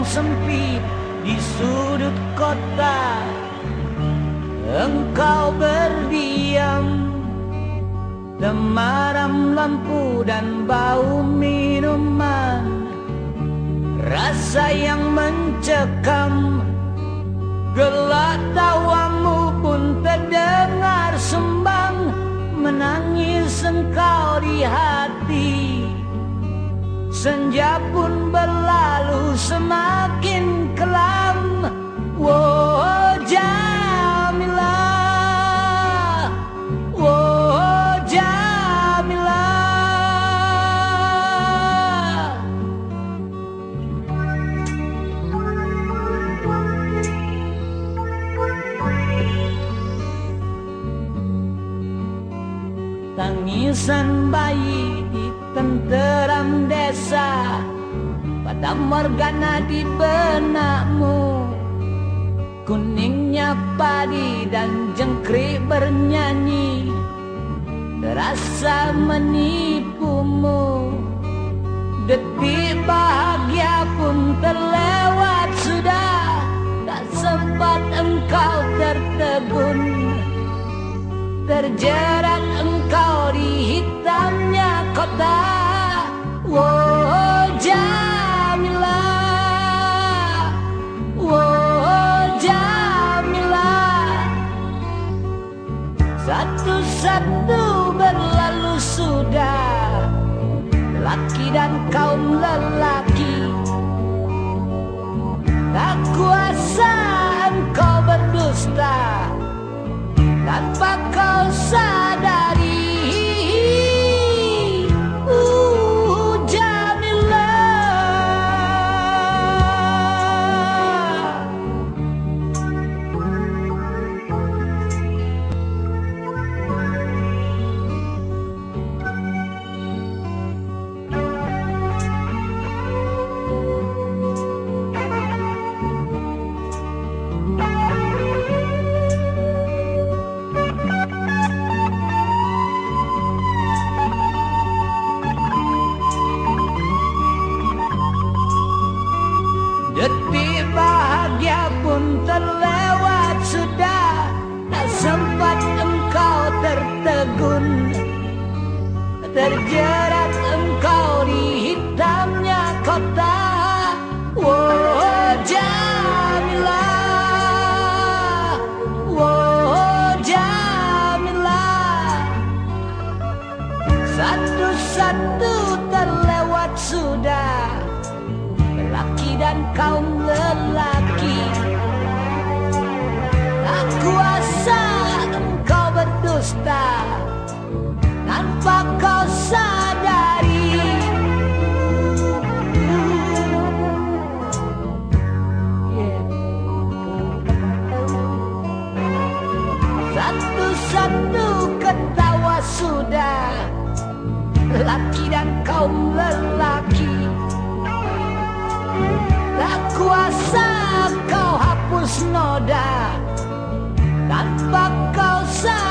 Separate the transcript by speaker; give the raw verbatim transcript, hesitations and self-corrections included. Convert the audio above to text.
Speaker 1: sempit di sudut kota, engkau berdiam. Temaram lampu dan bau minuman, rasa yang mencekam. Gelak tawamu pun terdengar sembang, menangis engkau di hati. Senja pun berlalu semakin kelam. Woh Jamila, woh Jamila. Tangisan bayi di tenteram desa, pada morgana di benakmu. Kuningnya padi dan jengkrik bernyanyi, terasa menipumu. Detik bahagia pun terlewat sudah, tak sempat engkau tertegun. Terjerat engkau di hitamnya kota. Woh Jamila, woh Jamila. Satu-satu berlalu sudah, laki dan kaum lelaki. Tak kuasa engkau berdusta tanpa kau sadari. Uh, Jamila. Detik bahagia pun terlewat sudah, tak sempat engkau tertegun. Terjerat engkau di hitamnya kota. Woh Jamila, woh Jamila. Satu-satu terlewat sudah, laki dan kaum lelaki. Tak kuasa engkau berdusta tanpa kau sadari. Yeah. Satu-satu ketawa sudah, laki dan kaum lelaki. Tak kuasa kau hapus noda tanpa kau sadari.